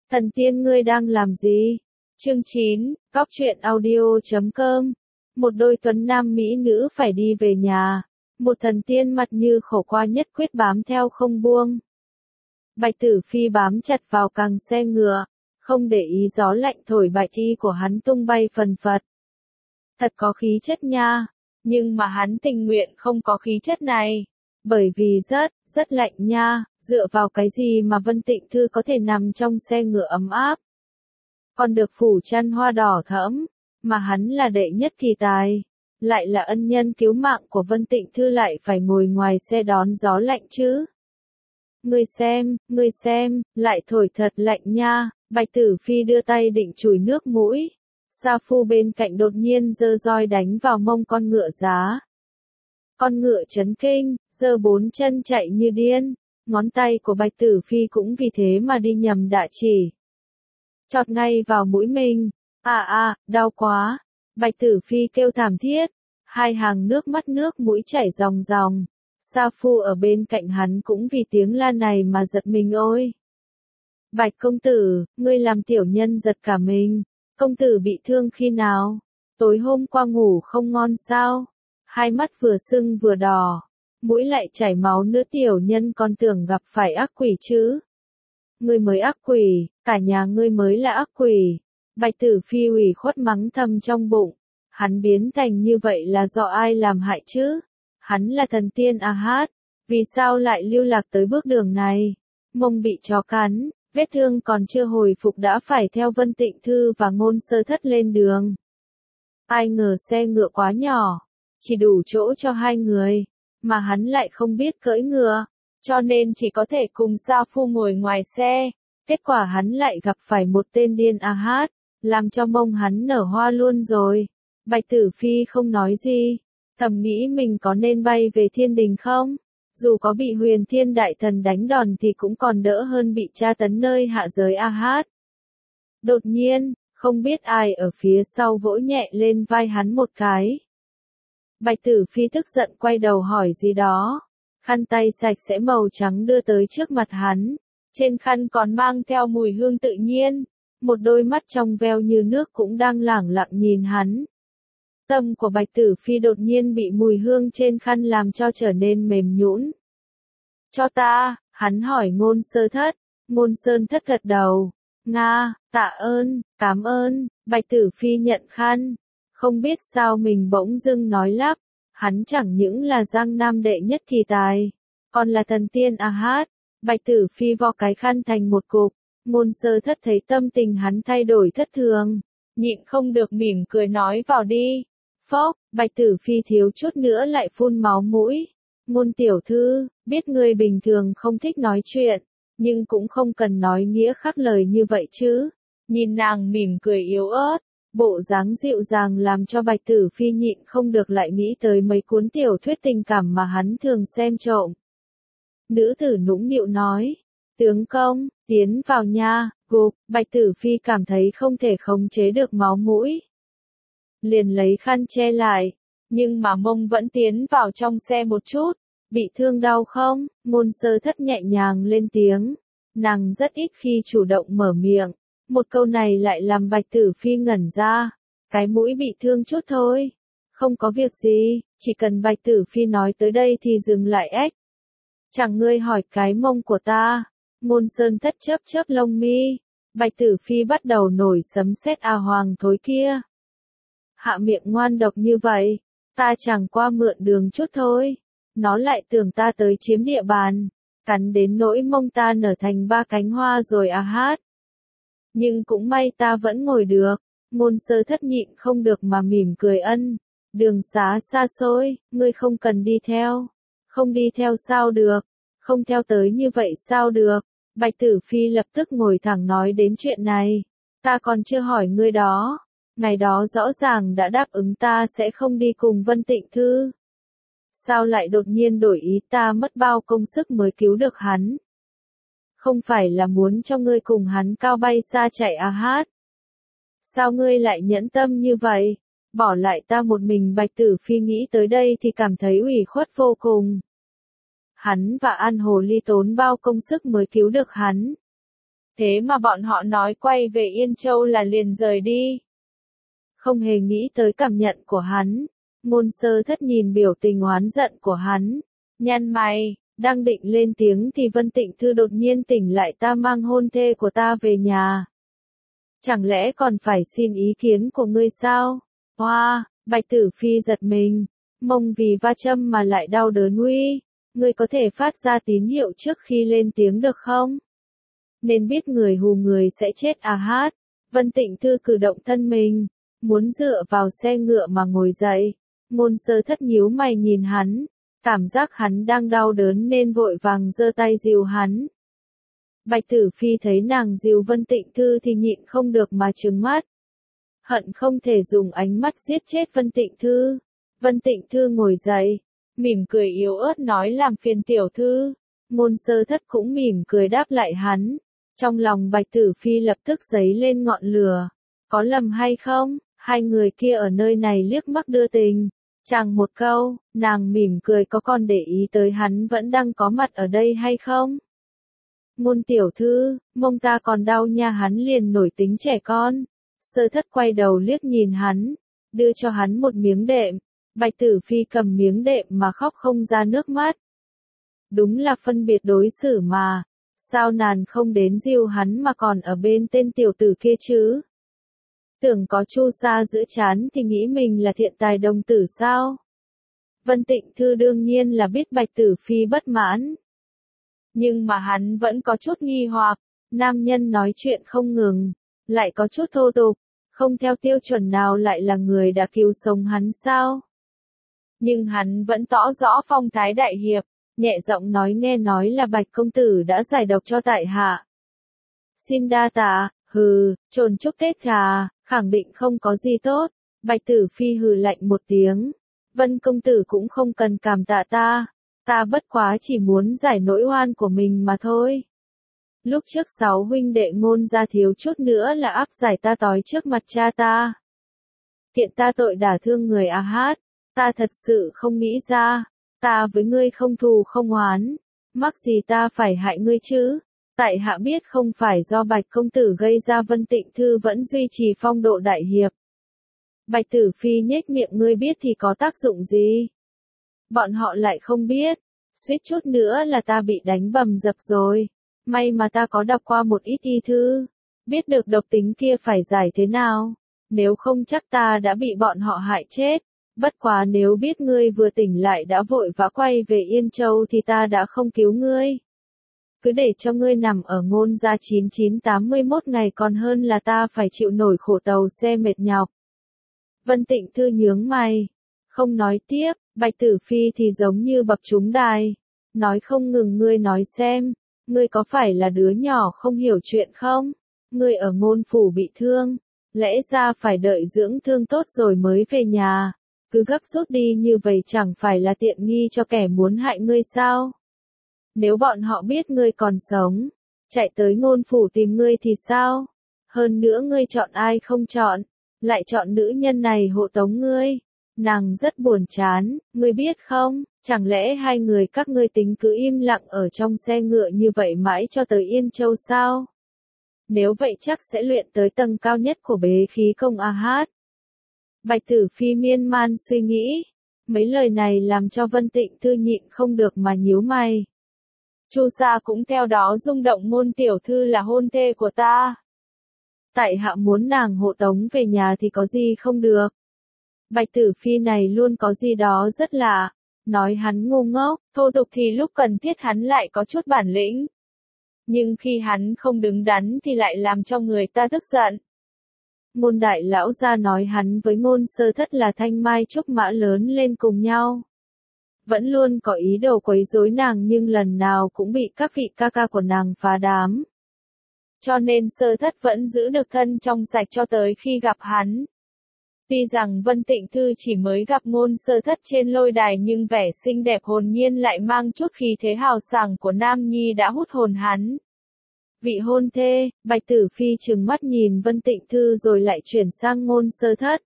Thần tiên ngươi đang làm gì? Chương 9, Góc truyện audio.com. Một đôi tuấn nam mỹ nữ phải đi về nhà. Một thần tiên mặt như khổ qua nhất quyết bám theo không buông. Bạch Tử Phi bám chặt vào càng xe ngựa, không để ý gió lạnh thổi bạch y của hắn tung bay phần phật. Thật có khí chất nha, nhưng mà hắn tình nguyện không có khí chất này. Bởi vì rất lạnh nha, dựa vào cái gì mà Vân Tịnh Thư có thể nằm trong xe ngựa ấm áp. Còn được phủ chăn hoa đỏ thẫm, mà hắn là đệ nhất kỳ tài, lại là ân nhân cứu mạng của Vân Tịnh Thư lại phải ngồi ngoài xe đón gió lạnh chứ. Ngươi xem, lại thổi thật lạnh nha, Bạch Tử Phi đưa tay định chùi nước mũi. Sa Phu bên cạnh đột nhiên giơ roi đánh vào mông con ngựa giá. Con ngựa chấn kinh, giơ bốn chân chạy như điên, ngón tay của Bạch Tử Phi cũng vì thế mà đi nhầm đạ chỉ. Chọt ngay vào mũi mình, đau quá, Bạch Tử Phi kêu thảm thiết, hai hàng nước mắt nước mũi chảy ròng ròng. Sa Phu ở bên cạnh hắn cũng vì tiếng la này mà giật mình ôi. Bạch công tử, ngươi làm tiểu nhân giật cả mình, công tử bị thương khi nào? Tối hôm qua ngủ không ngon sao? Hai mắt vừa sưng vừa đỏ, mũi lại chảy máu nữa, tiểu nhân còn tưởng gặp phải ác quỷ chứ. Ngươi mới ác quỷ, cả nhà ngươi mới là ác quỷ. Bạch Tử Phi ủy khuất mắng thầm trong bụng, hắn biến thành như vậy là do ai làm hại chứ? Hắn là thần tiên hát, vì sao lại lưu lạc tới bước đường này? Mông bị chó cắn, vết thương còn chưa hồi phục đã phải theo Vân Tịnh Thư và Ngôn Sơ Thất lên đường. Ai ngờ xe ngựa quá nhỏ, chỉ đủ chỗ cho hai người, mà hắn lại không biết cưỡi ngựa, cho nên chỉ có thể cùng Sa Phu ngồi ngoài xe. Kết quả hắn lại gặp phải một tên điên hát, làm cho mông hắn nở hoa luôn rồi. Bạch Tử Phi không nói gì, thầm nghĩ mình có nên bay về thiên đình không? Dù có bị Huyền Thiên Đại Thần đánh đòn thì cũng còn đỡ hơn bị tra tấn nơi hạ giới hát. Đột nhiên, không biết ai ở phía sau vỗ nhẹ lên vai hắn một cái. Bạch Tử Phi tức giận quay đầu hỏi gì đó. Khăn tay sạch sẽ màu trắng đưa tới trước mặt hắn. Trên khăn còn mang theo mùi hương tự nhiên. Một đôi mắt trong veo như nước cũng đang lẳng lặng nhìn hắn. Tâm của Bạch Tử Phi đột nhiên bị mùi hương trên khăn làm cho trở nên mềm nhũn. Cho ta, hắn hỏi Ngôn Sơ Thất. Ngôn Sơn Thất gật đầu. Nga, tạ ơn, cảm ơn. Bạch Tử Phi nhận khăn. Không biết sao mình bỗng dưng nói lắp. Hắn chẳng những là Giang Nam đệ nhất kỳ tài, còn là thần tiên hát. Bạch Tử Phi vo cái khăn thành một cục. Ngôn Sơ Thất thấy tâm tình hắn thay đổi thất thường, nhịn không được mỉm cười nói vào đi. Phốc, Bạch Tử Phi thiếu chút nữa lại phun máu mũi. Ngôn tiểu thư, biết ngươi bình thường không thích nói chuyện, nhưng cũng không cần nói nghĩa khác lời như vậy chứ. Nhìn nàng mỉm cười yếu ớt, bộ dáng dịu dàng làm cho Bạch Tử Phi nhịn không được lại nghĩ tới mấy cuốn tiểu thuyết tình cảm mà hắn thường xem trộm. Nữ tử nũng nịu nói, tướng công, tiến vào nha, gục. Bạch Tử Phi cảm thấy không thể khống chế được máu mũi, liền lấy khăn che lại, nhưng mà mông vẫn tiến vào trong xe một chút. Bị thương đau không? Ngôn Sơ Thất nhẹ nhàng lên tiếng. Nàng rất ít khi chủ động mở miệng, một câu này lại làm Bạch Tử Phi ngẩn ra. Cái mũi bị thương chút thôi, không có việc gì. Chỉ cần Bạch Tử Phi nói tới đây thì dừng lại ếch. Chẳng ngươi hỏi cái mông của ta. Ngôn Sơn Thất chớp chớp lông mi. Bạch Tử Phi bắt đầu nổi sấm sét hoàng thối kia. Hạ miệng ngoan độc như vậy, ta chẳng qua mượn đường chút thôi. Nó lại tưởng ta tới chiếm địa bàn, cắn đến nỗi mông ta nở thành ba cánh hoa rồi hát. Nhưng cũng may ta vẫn ngồi được. Ngôn Sơ Thất nhịn không được mà mỉm cười ân. Đường xá xa xôi, ngươi không cần đi theo. Không đi theo sao được, không theo tới như vậy sao được. Bạch Tử Phi lập tức ngồi thẳng nói đến chuyện này. Ta còn chưa hỏi ngươi đó. Ngày đó rõ ràng đã đáp ứng ta sẽ không đi cùng Vân Tịnh Thư. Sao lại đột nhiên đổi ý? Ta mất bao công sức mới cứu được hắn. Không phải là muốn cho ngươi cùng hắn cao bay xa chạy hát. Sao ngươi lại nhẫn tâm như vậy? Bỏ lại ta một mình. Bạch Tử Phi nghĩ tới đây thì cảm thấy ủy khuất vô cùng. Hắn và An Hồ Ly tốn bao công sức mới cứu được hắn. Thế mà bọn họ nói quay về Yên Châu là liền rời đi. Không hề nghĩ tới cảm nhận của hắn. Ngôn Sơ Thất nhìn biểu tình oán giận của hắn. Nhăn mày, đang định lên tiếng thì Vân Tịnh Thư đột nhiên tỉnh lại, ta mang hôn thê của ta về nhà. Chẳng lẽ còn phải xin ý kiến của ngươi sao? Hoa, Bạch Tử Phi giật mình. Mông vì va châm mà lại đau đớn uy. Ngươi có thể phát ra tín hiệu trước khi lên tiếng được không? Nên biết người hù người sẽ chết à hát. Vân Tịnh Thư cử động thân mình. Muốn dựa vào xe ngựa mà ngồi dậy. Ngôn Sơ Thất nhíu mày nhìn hắn. Cảm giác hắn đang đau đớn nên vội vàng giơ tay dìu hắn. Bạch Tử Phi thấy nàng dìu Vân Tịnh Thư thì nhịn không được mà trừng mắt. Hận không thể dùng ánh mắt giết chết Vân Tịnh Thư. Vân Tịnh Thư ngồi dậy, mỉm cười yếu ớt nói làm phiền tiểu thư. Ngôn Sơ Thất cũng mỉm cười đáp lại hắn. Trong lòng Bạch Tử Phi lập tức dấy lên ngọn lửa. Có lầm hay không? Hai người kia ở nơi này liếc mắt đưa tình. Chẳng một câu, nàng mỉm cười, có còn để ý tới hắn vẫn đang có mặt ở đây hay không? Ngôn tiểu thư, mông ta còn đau nha, hắn liền nổi tính trẻ con. Sơ Thất quay đầu liếc nhìn hắn, đưa cho hắn một miếng đệm. Bạch Tử Phi cầm miếng đệm mà khóc không ra nước mắt. Đúng là phân biệt đối xử mà. Sao nàng không đến dìu hắn mà còn ở bên tên tiểu tử kia chứ? Tưởng có chu sa giữa trán thì nghĩ mình là thiện tài đồng tử sao? Vân Tịnh Thư đương nhiên là biết Bạch Tử Phi bất mãn. Nhưng mà hắn vẫn có chút nghi hoặc, nam nhân nói chuyện không ngừng, lại có chút thô tục, không theo tiêu chuẩn nào lại là người đã cứu sống hắn sao? Nhưng hắn vẫn tỏ rõ phong thái đại hiệp, nhẹ giọng nói, nghe nói là Bạch công tử đã giải độc cho tại hạ. Xin đa tạ, hừ, trồn chúc Tết gà, khẳng định không có gì tốt. Bạch Tử Phi hừ lạnh một tiếng. Vân công tử cũng không cần cảm tạ ta. Ta bất quá chỉ muốn giải nỗi oan của mình mà thôi. Lúc trước 6 huynh đệ Ngôn gia thiếu chút nữa là áp giải ta tói trước mặt cha ta. Kiện ta tội đả thương người a hát. Ta thật sự không nghĩ ra. Ta với ngươi không thù không oán. Mắc gì ta phải hại ngươi chứ? Tại hạ biết không phải do Bạch công tử gây ra. Vân Tịnh Thư vẫn duy trì phong độ đại hiệp. Bạch Tử Phi nhếch miệng, ngươi biết thì có tác dụng gì? Bọn họ lại không biết. Suýt chút nữa là ta bị đánh bầm dập rồi. May mà ta có đọc qua một ít y thư. Biết được độc tính kia phải giải thế nào. Nếu không chắc ta đã bị bọn họ hại chết. Bất quá nếu biết ngươi vừa tỉnh lại đã vội vã quay về Yên Châu thì ta đã không cứu ngươi. Cứ để cho ngươi nằm ở Ngôn gia 9981 ngày còn hơn là ta phải chịu nổi khổ tàu xe mệt nhọc. Vân Tịnh Thư nhướng mày. Không nói tiếp, Bạch Tử Phi thì giống như bập trúng đài. Nói không ngừng, ngươi nói xem. Ngươi có phải là đứa nhỏ không hiểu chuyện không? Ngươi ở Ngôn phủ bị thương. Lẽ ra phải đợi dưỡng thương tốt rồi mới về nhà. Cứ gấp rút đi như vậy chẳng phải là tiện nghi cho kẻ muốn hại ngươi sao? Nếu bọn họ biết ngươi còn sống, chạy tới Ngôn phủ tìm ngươi thì sao? Hơn nữa ngươi chọn ai không chọn, lại chọn nữ nhân này hộ tống ngươi. Nàng rất buồn chán, ngươi biết không, chẳng lẽ hai người các ngươi tính cứ im lặng ở trong xe ngựa như vậy mãi cho tới Yên Châu sao? Nếu vậy chắc sẽ luyện tới tầng cao nhất của bế khí công a hát. Bạch Tử Phi miên man suy nghĩ. Mấy lời này làm cho Vân Tịnh Thư nhịn không được mà nhíu mày. Chu sa cũng theo đó rung động, Ngôn tiểu thư là hôn thê của ta. Tại hạ muốn nàng hộ tống về nhà thì có gì không được. Bạch Tử Phi này luôn có gì đó rất lạ. Nói hắn ngu ngốc, thô tục thì lúc cần thiết hắn lại có chút bản lĩnh. Nhưng khi hắn không đứng đắn thì lại làm cho người ta tức giận. Ngôn đại lão gia nói hắn với Ngôn Sơ Thất là thanh mai trúc mã lớn lên cùng nhau. Vẫn luôn có ý đồ quấy rối nàng nhưng lần nào cũng bị các vị ca ca của nàng phá đám. Cho nên Sơ Thất vẫn giữ được thân trong sạch cho tới khi gặp hắn. Tuy rằng Vân Tịnh Thư chỉ mới gặp Ngôn Sơ Thất trên lôi đài nhưng vẻ xinh đẹp hồn nhiên lại mang chút khí thế hào sảng của Nam Nhi đã hút hồn hắn. Vị hôn thê, Bạch Tử Phi trừng mắt nhìn Vân Tịnh Thư rồi lại chuyển sang Ngôn Sơ Thất.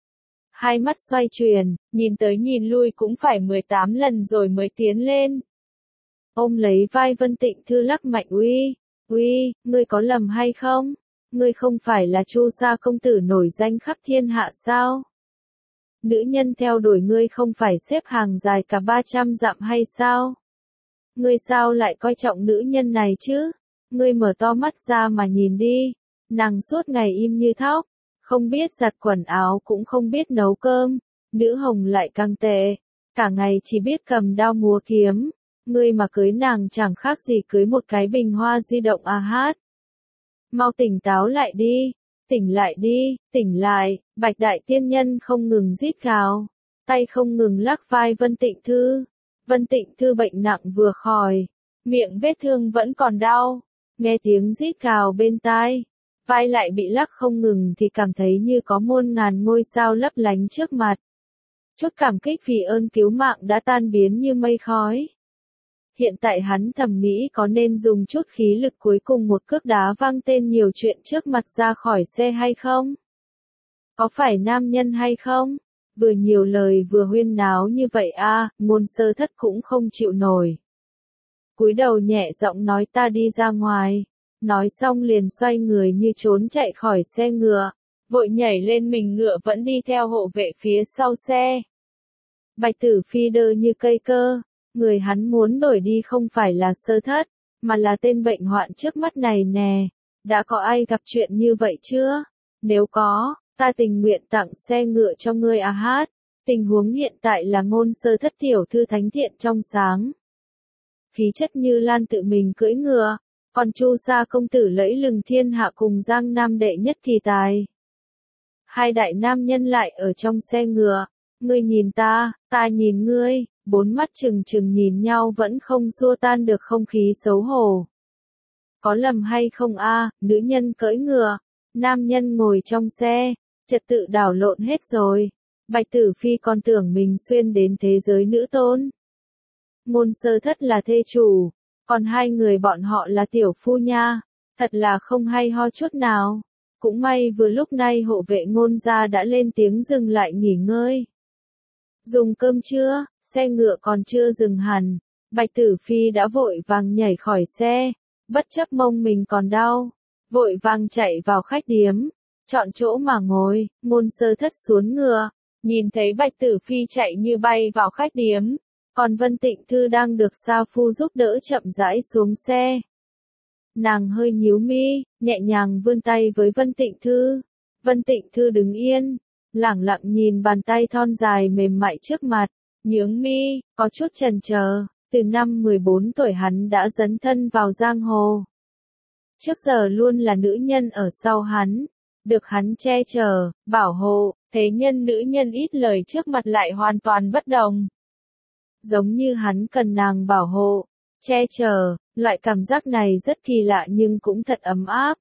Hai mắt xoay chuyển, nhìn tới nhìn lui cũng phải 18 lần rồi mới tiến lên. Ôm lấy vai Vân Tịnh Thư lắc mạnh, uy, Uy, ngươi có lầm hay không? Ngươi không phải là Chu Sa công tử nổi danh khắp thiên hạ sao? Nữ nhân theo đuổi ngươi không phải xếp hàng dài cả 300 dặm hay sao? Ngươi sao lại coi trọng nữ nhân này chứ? Ngươi mở to mắt ra mà nhìn đi. Nàng suốt ngày im như thóc, không biết giặt quần áo cũng không biết nấu cơm. Nữ hồng lại càng tệ, cả ngày chỉ biết cầm đao múa kiếm. Ngươi mà cưới nàng chẳng khác gì cưới một cái bình hoa di động à hát. Mau tỉnh táo lại đi, tỉnh lại đi, tỉnh lại, Bạch Đại Tiên Nhân không ngừng rít gào, tay không ngừng lắc vai Vân Tịnh Thư. Vân Tịnh Thư bệnh nặng vừa khỏi, miệng vết thương vẫn còn đau, nghe tiếng rít gào bên tai, vai lại bị lắc không ngừng thì cảm thấy như có muôn ngàn ngôi sao lấp lánh trước mặt. Chút cảm kích vì ơn cứu mạng đã tan biến như mây khói. Hiện tại hắn thầm nghĩ có nên dùng chút khí lực cuối cùng một cước đá văng tên nhiều chuyện trước mặt ra khỏi xe hay không? Có phải nam nhân hay không? Vừa nhiều lời vừa huyên náo như vậy a, Ngôn Sơ Thất cũng không chịu nổi. Cúi đầu nhẹ giọng nói ta đi ra ngoài. Nói xong liền xoay người như trốn chạy khỏi xe ngựa, vội nhảy lên mình ngựa vẫn đi theo hộ vệ phía sau xe. Bạch Tử Phi đơ như cây cơ. Người hắn muốn đổi đi không phải là Sơ Thất, mà là tên bệnh hoạn trước mắt này nè. Đã có ai gặp chuyện như vậy chưa? Nếu có, ta tình nguyện tặng xe ngựa cho ngươi à hát. Tình huống hiện tại là Ngôn Sơ Thất tiểu thư thánh thiện trong sáng. Khí chất như lan tự mình cưỡi ngựa, còn Chu Sa công tử lẫy lừng thiên hạ cùng Giang Nam đệ nhất kỳ tài. Hai đại nam nhân lại ở trong xe ngựa, ngươi nhìn ta nhìn ngươi. Bốn mắt trừng trừng nhìn nhau vẫn không xua tan được không khí xấu hổ. Có lầm hay không a, nữ nhân cưỡi ngựa, nam nhân ngồi trong xe, trật tự đảo lộn hết rồi. Bạch Tử Phi còn tưởng mình xuyên đến thế giới nữ tôn. Ngôn Sơ Thất là thê chủ, còn hai người bọn họ là tiểu phu nha, thật là không hay ho chút nào. Cũng may vừa lúc này hộ vệ Ngôn gia đã lên tiếng dừng lại nghỉ ngơi. Dùng cơm chưa? Xe ngựa còn chưa dừng hẳn, Bạch Tử Phi đã vội vàng nhảy khỏi xe, bất chấp mông mình còn đau, vội vàng chạy vào khách điếm, chọn chỗ mà ngồi. Ngôn Sơ Thất xuống ngựa, nhìn thấy Bạch Tử Phi chạy như bay vào khách điếm, còn Vân Tịnh Thư đang được Sa Phu giúp đỡ chậm rãi xuống xe. Nàng hơi nhíu mi, nhẹ nhàng vươn tay với Vân Tịnh Thư. Vân Tịnh Thư đứng yên, lẳng lặng nhìn bàn tay thon dài mềm mại trước mặt. Nhướng mi, có chút chần chờ, từ năm 14 tuổi hắn đã dấn thân vào giang hồ. Trước giờ luôn là nữ nhân ở sau hắn, được hắn che chở, bảo hộ, thế nhân nữ nhân ít lời trước mặt lại hoàn toàn bất đồng. Giống như hắn cần nàng bảo hộ, che chở, loại cảm giác này rất kỳ lạ nhưng cũng thật ấm áp.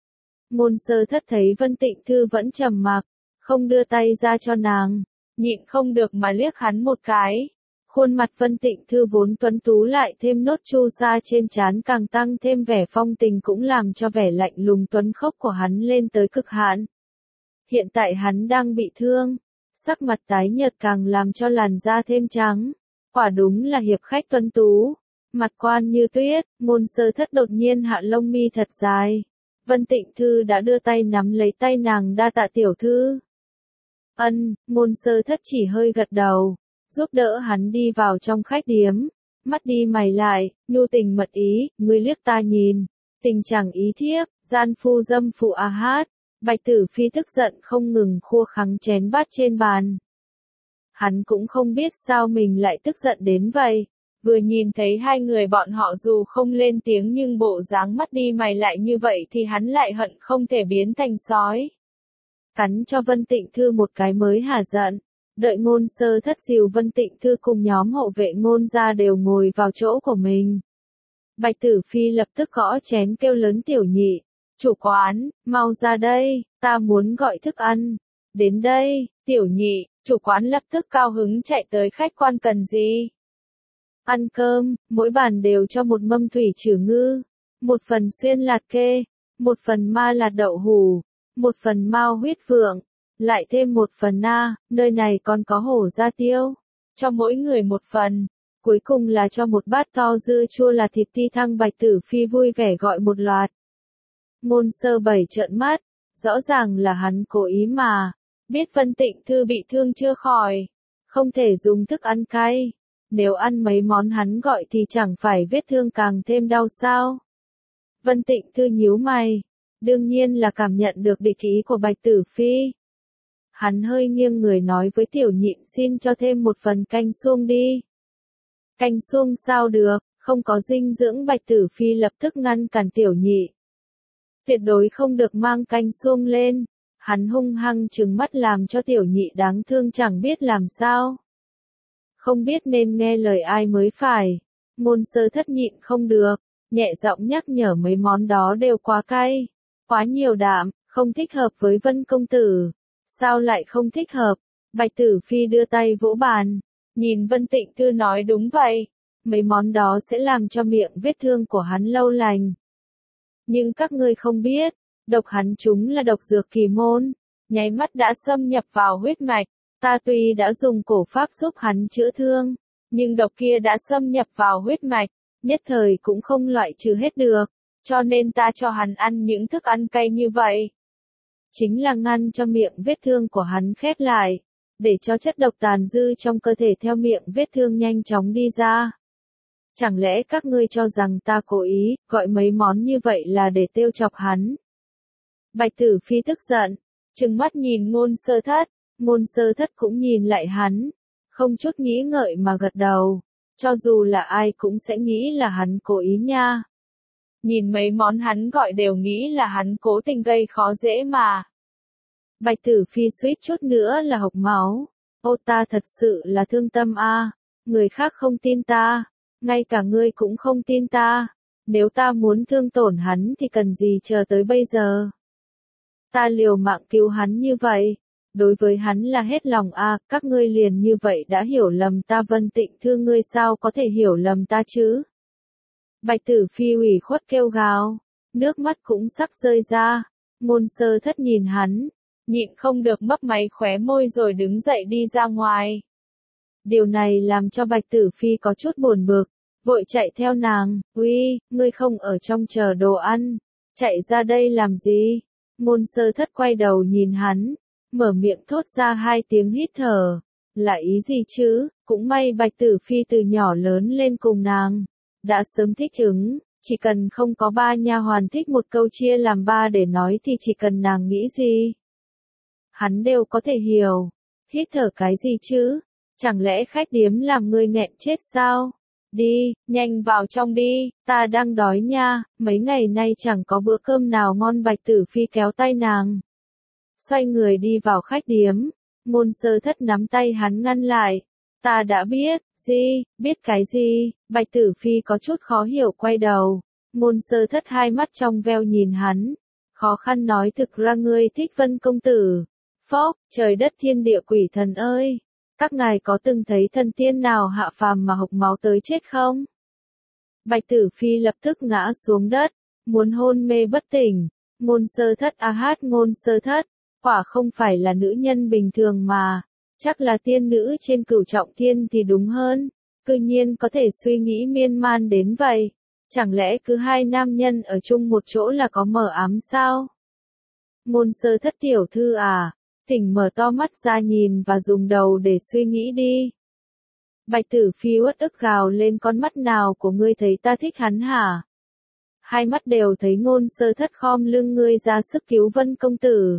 Ngôn Sơ Thất thấy Vân Tịnh Thư vẫn trầm mặc, không đưa tay ra cho nàng. Nhịn không được mà liếc hắn một cái. Khuôn mặt Vân Tịnh Thư vốn tuấn tú lại thêm nốt chu sa trên trán càng tăng thêm vẻ phong tình cũng làm cho vẻ lạnh lùng tuấn khốc của hắn lên tới cực hạn. Hiện tại hắn đang bị thương, sắc mặt tái nhợt càng làm cho làn da thêm trắng. Quả đúng là hiệp khách tuấn tú, mặt quan như tuyết. Ngôn Sơ Thất đột nhiên hạ lông mi thật dài. Vân Tịnh Thư đã đưa tay nắm lấy tay nàng đa tạ tiểu thư. Ngôn Sơ Thất chỉ hơi gật đầu, giúp đỡ hắn đi vào trong khách điếm, mắt đi mày lại, nhu tình mật ý, ngươi liếc ta nhìn, tình chẳng ý thiếp, gian phu dâm phụ a hát. Bạch Tử Phi tức giận không ngừng khua khắng chén bát trên bàn. Hắn cũng không biết sao mình lại tức giận đến vậy, vừa nhìn thấy hai người bọn họ dù không lên tiếng nhưng bộ dáng mắt đi mày lại như vậy thì hắn lại hận không thể biến thành sói. Cắn cho Vân Tịnh Thư một cái mới hả giận, đợi Ngôn Sơ Thất dìu Vân Tịnh Thư cùng nhóm hộ vệ Ngôn gia đều ngồi vào chỗ của mình. Bạch Tử Phi lập tức gõ chén kêu lớn tiểu nhị, chủ quán, mau ra đây, ta muốn gọi thức ăn. Đến đây, tiểu nhị, chủ quán lập tức cao hứng chạy tới khách quan cần gì. Ăn cơm, mỗi bàn đều cho một mâm thủy trừ ngư, một phần xuyên lạt kê, một phần ma lạt đậu hủ, một phần mao huyết phượng, lại thêm một phần na, nơi này còn có hổ da tiêu. Cho mỗi người một phần, Cuối cùng là cho một bát to dưa chua là thịt ti thăng. Bạch Tử Phi vui vẻ gọi một loạt. Ngôn Sơ Bảy trợn mắt, rõ ràng là hắn cố ý mà, biết Vân Tịnh Thư bị thương chưa khỏi, không thể dùng thức ăn cay, nếu ăn mấy món hắn gọi thì chẳng phải vết thương càng thêm đau sao. Vân Tịnh Thư nhíu mày, đương nhiên là cảm nhận được địch ý của Bạch Tử Phi. Hắn hơi nghiêng người nói với Tiểu Nhị xin cho thêm một phần canh suông đi. Canh suông sao được, không có dinh dưỡng. Bạch Tử Phi lập tức ngăn cản Tiểu Nhị. Tuyệt đối không được mang canh suông lên. Hắn hung hăng trừng mắt làm cho Tiểu Nhị đáng thương chẳng biết làm sao. Không biết nên nghe lời ai mới phải. Ngôn Sơ Thất nhịn không được, nhẹ giọng nhắc nhở mấy món đó đều quá cay, quá nhiều đạm, không thích hợp với Vân công tử. Sao lại không thích hợp? Bạch Tử Phi đưa tay vỗ bàn, nhìn Vân Tịnh Thư nói đúng vậy, mấy món đó sẽ làm cho miệng vết thương của hắn lâu lành. Nhưng các ngươi không biết, độc hắn chúng là độc dược kỳ môn, nháy mắt đã xâm nhập vào huyết mạch, ta tuy đã dùng cổ pháp giúp hắn chữa thương, nhưng độc kia đã xâm nhập vào huyết mạch, nhất thời cũng không loại trừ hết được, cho nên ta cho hắn ăn những thức ăn cay như vậy. Chính là ngăn cho miệng vết thương của hắn khép lại, để cho chất độc tàn dư trong cơ thể theo miệng vết thương nhanh chóng đi ra. Chẳng lẽ các ngươi cho rằng ta cố ý, gọi mấy món như vậy là để trêu chọc hắn? Bạch Tử Phi tức giận, trừng mắt nhìn Ngôn Sơ Thất, Ngôn Sơ Thất cũng nhìn lại hắn, không chút nghĩ ngợi mà gật đầu, cho dù là ai cũng sẽ nghĩ là hắn cố ý nha. Nhìn mấy món hắn gọi đều nghĩ là hắn cố tình gây khó dễ mà. Bạch Tử Phi suýt chút nữa là hộc máu, ô ta thật sự là thương tâm a, người khác không tin ta, ngay cả ngươi cũng không tin ta, nếu ta muốn thương tổn hắn thì cần gì chờ tới bây giờ. Ta liều mạng cứu hắn như vậy, đối với hắn là hết lòng a, các ngươi liền như vậy đã hiểu lầm ta. Vân Tịnh Thư ngươi sao có thể hiểu lầm ta chứ? Bạch Tử Phi ủy khuất kêu gào, nước mắt cũng sắp rơi ra. Ngôn Sơ Thất nhìn hắn, nhịn không được mấp máy khóe môi rồi đứng dậy đi ra ngoài. Điều này làm cho Bạch Tử Phi có chút buồn bực, vội chạy theo nàng, uy, ngươi không ở trong chờ đồ ăn, chạy ra đây làm gì? Ngôn Sơ Thất quay đầu nhìn hắn, mở miệng thốt ra hai tiếng hít thở, là ý gì chứ? Cũng may Bạch Tử Phi từ nhỏ lớn lên cùng nàng, đã sớm thích ứng, chỉ cần không có ba nha hoàn thích một câu chia làm ba để nói thì chỉ cần nàng nghĩ gì, hắn đều có thể hiểu. Hít thở cái gì chứ? Chẳng lẽ khách điếm làm ngươi nghẹn chết sao? Đi, nhanh vào trong đi, ta đang đói nha, mấy ngày nay chẳng có bữa cơm nào ngon. Bạch Tử Phi kéo tay nàng, xoay người đi vào khách điếm. Ngôn Sơ Thất nắm tay hắn ngăn lại, ta đã biết, gì, biết cái gì? Bạch Tử Phi có chút khó hiểu quay đầu, Ngôn Sơ Thất hai mắt trong veo nhìn hắn, khó khăn nói thực ra ngươi thích Vân công tử. Phốc, trời đất thiên địa quỷ thần ơi! Các ngài có từng thấy thần tiên nào hạ phàm mà hộc máu tới chết không? Bạch Tử Phi lập tức ngã xuống đất, muốn hôn mê bất tỉnh. Ngôn Sơ Thất a hát, Ngôn Sơ Thất, quả không phải là nữ nhân bình thường mà, chắc là tiên nữ trên Cửu Trọng Thiên thì đúng hơn, cư nhiên có thể suy nghĩ miên man đến vậy, chẳng lẽ cứ hai nam nhân ở chung một chỗ là có mờ ám sao? Ngôn Sơ Thất tiểu thư à? Tỉnh mở to mắt ra nhìn và dùng đầu để suy nghĩ đi. Bạch Tử Phi uất ức gào lên, con mắt nào của ngươi thấy ta thích hắn hả? Hai mắt đều thấy Ngôn Sơ Thất khom lưng ngươi ra sức cứu Vân công tử.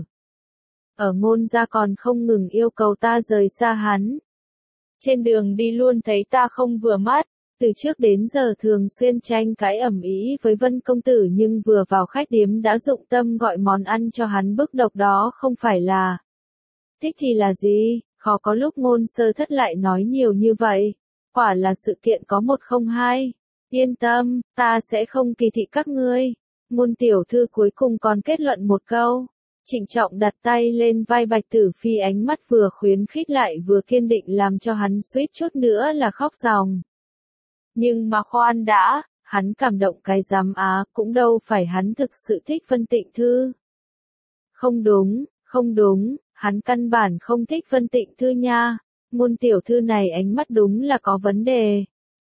Ở Ngôn gia còn không ngừng yêu cầu ta rời xa hắn. Trên đường đi luôn thấy ta không vừa mắt, từ trước đến giờ thường xuyên tranh cãi ầm ĩ với Vân công tử, nhưng vừa vào khách điếm đã dụng tâm gọi món ăn cho hắn. Bức độc đó không phải là thích thì là gì? Khó có lúc Ngôn Sơ Thất lại nói nhiều như vậy. Quả là sự kiện có một không hai. Yên tâm, ta sẽ không kỳ thị các ngươi. Ngôn tiểu thư cuối cùng còn kết luận một câu. Trịnh trọng đặt tay lên vai Bạch Tử Phi, ánh mắt vừa khuyến khích lại vừa kiên định làm cho hắn suýt chút nữa là khóc ròng. Nhưng mà khoan đã, hắn cảm động cái giám á, cũng đâu phải hắn thực sự thích Vân Tịnh Thư. Không đúng, không đúng. Hắn căn bản không thích Vân Tịnh Thư nha. Ngôn tiểu thư này ánh mắt đúng là có vấn đề.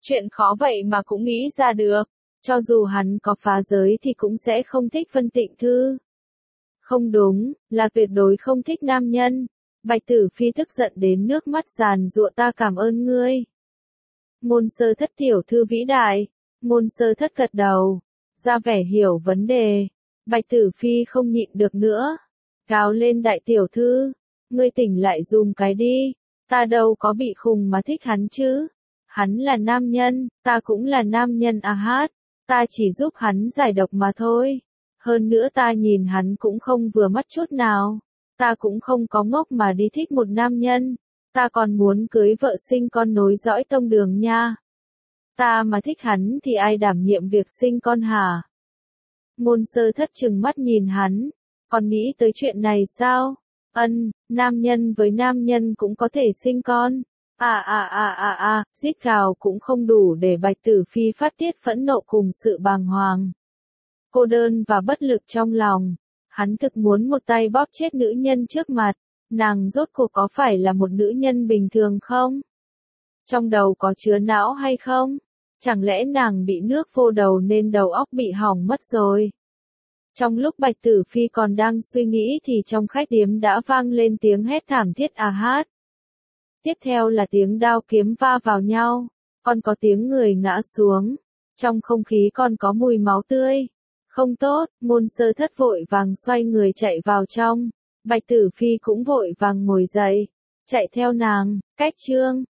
Chuyện khó vậy mà cũng nghĩ ra được. Cho dù hắn có phá giới thì cũng sẽ không thích Vân Tịnh Thư. Không đúng, là tuyệt đối không thích nam nhân. Bạch Tử Phi tức giận đến nước mắt giàn giụa, ta cảm ơn ngươi. Môn Sơ Thất tiểu thư vĩ đại. Môn Sơ Thất gật đầu, ra vẻ hiểu vấn đề. Bạch Tử Phi không nhịn được nữa. Cáo lên đại tiểu thư, ngươi tỉnh lại dùm cái đi. Ta đâu có bị khùng mà thích hắn chứ. Hắn là nam nhân, ta cũng là nam nhân à hát. Ta chỉ giúp hắn giải độc mà thôi. Hơn nữa ta nhìn hắn cũng không vừa mắt chút nào. Ta cũng không có ngốc mà đi thích một nam nhân. Ta còn muốn cưới vợ sinh con nối dõi tông đường nha. Ta mà thích hắn thì ai đảm nhiệm việc sinh con hả? Môn Sơ Thất trừng mắt nhìn hắn. Còn nghĩ tới chuyện này sao? Nam nhân với nam nhân cũng có thể sinh con. Rít gào cũng không đủ để Bạch Tử Phi phát tiết phẫn nộ cùng sự bàng hoàng. Cô đơn và bất lực trong lòng. Hắn thực muốn một tay bóp chết nữ nhân trước mặt. Nàng rốt cuộc có phải là một nữ nhân bình thường không? Trong đầu có chứa não hay không? Chẳng lẽ nàng bị nước vô đầu nên đầu óc bị hỏng mất rồi? Trong lúc Bạch Tử Phi còn đang suy nghĩ thì trong khách điếm đã vang lên tiếng hét thảm thiết à hát. Tiếp theo là tiếng đao kiếm va vào nhau, còn có tiếng người ngã xuống. Trong không khí còn có mùi máu tươi. Không tốt, Môn Sơ Thất vội vàng xoay người chạy vào trong. Bạch Tử Phi cũng vội vàng ngồi dậy, chạy theo nàng. Cách chương